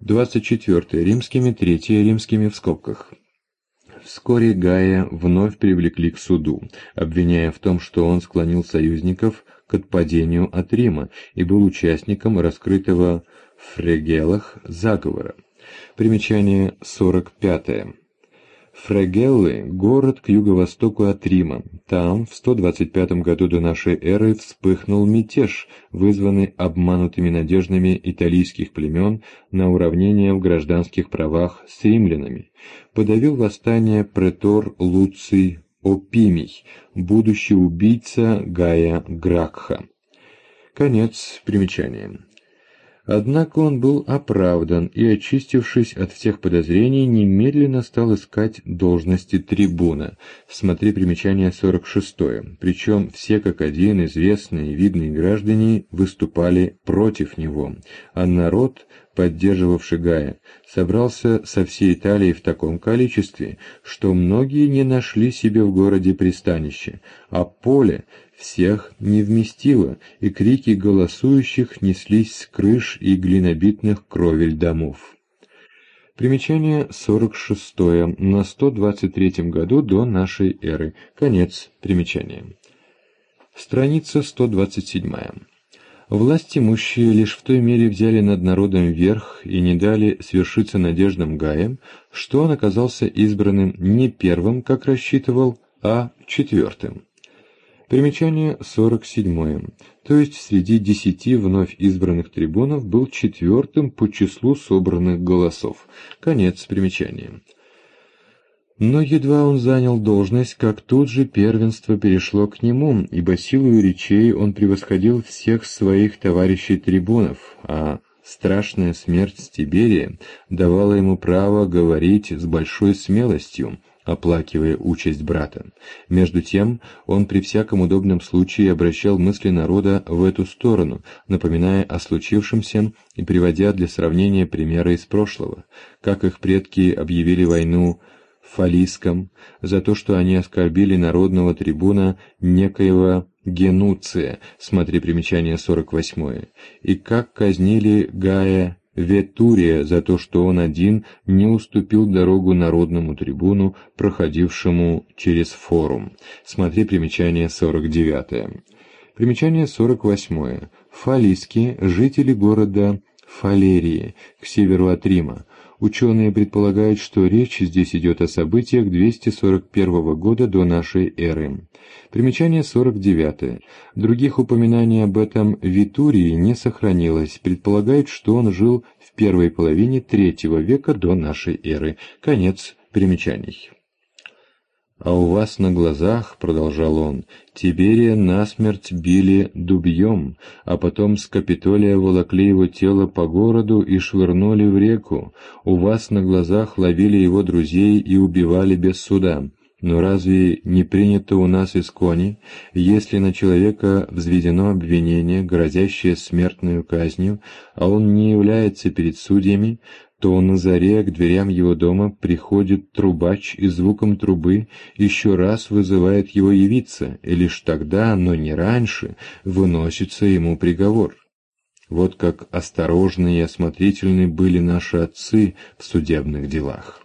24. Римскими, 3. Римскими в скобках. Вскоре Гая вновь привлекли к суду, обвиняя в том, что он склонил союзников к отпадению от Рима и был участником раскрытого в Фрегеллах заговора. Примечание 45. Фрегеллы – город к юго-востоку от Рима. Там в 125 году до нашей эры вспыхнул мятеж, вызванный обманутыми надеждами италийских племен на уравнение в гражданских правах с римлянами. Подавил восстание претор Луций Опимий, будущий убийца Гая Гракха. Конец примечания. Однако он был оправдан и, очистившись от всех подозрений, немедленно стал искать должности трибуна. Смотри примечание 46. Причем все как один известные и видные граждане выступали против него, а народ, поддерживавший Гая, собрался со всей Италии в таком количестве, что многие не нашли себе в городе пристанища, а поле всех не вместило, и крики голосующих неслись с крыш и глинобитных кровель домов. Примечание 46. На 123 году до нашей эры. Конец примечания. Страница 127. Власть имущие лишь в той мере взяли над народом верх и не дали свершиться надеждам Гая, что он оказался избранным не первым, как рассчитывал, а четвертым. Примечание 47. То есть среди 10 вновь избранных трибунов был четвертым по числу собранных голосов. Конец примечания. Но едва он занял должность, как тут же первенство перешло к нему, ибо силою речей он превосходил всех своих товарищей-трибунов, а страшная смерть Тиберия давала ему право говорить с большой смелостью, оплакивая участь брата. Между тем, он при всяком удобном случае обращал мысли народа в эту сторону, напоминая о случившемся и приводя для сравнения примеры из прошлого, как их предки объявили войну фалискам за то, что они оскорбили народного трибуна некоего Генуция, смотри примечание 48, и как казнили Гая Ветурия за то, что он один не уступил дорогу народному трибуну, проходившему через форум. Смотри примечание 49. Примечание 48. Фалиски – жители города Фалерии, к северу от Рима. Ученые предполагают, что речь здесь идет о событиях 241 года до нашей эры. Примечание 49. Других упоминаний об этом Витурии не сохранилось. Предполагают, что он жил в первой половине III века до нашей эры. Конец примечаний. «А у вас на глазах, — продолжал он, — Тиберия насмерть били дубьем, а потом с Капитолия волокли его тело по городу и швырнули в реку. У вас на глазах ловили его друзей и убивали без суда. Но разве не принято у нас искони, если на человека взведено обвинение, грозящее смертную казнью, а он не является перед судьями, то на заре к дверям его дома приходит трубач и звуком трубы еще раз вызывает его явиться, и лишь тогда, но не раньше, выносится ему приговор. Вот как осторожны и осмотрительны были наши отцы в судебных делах».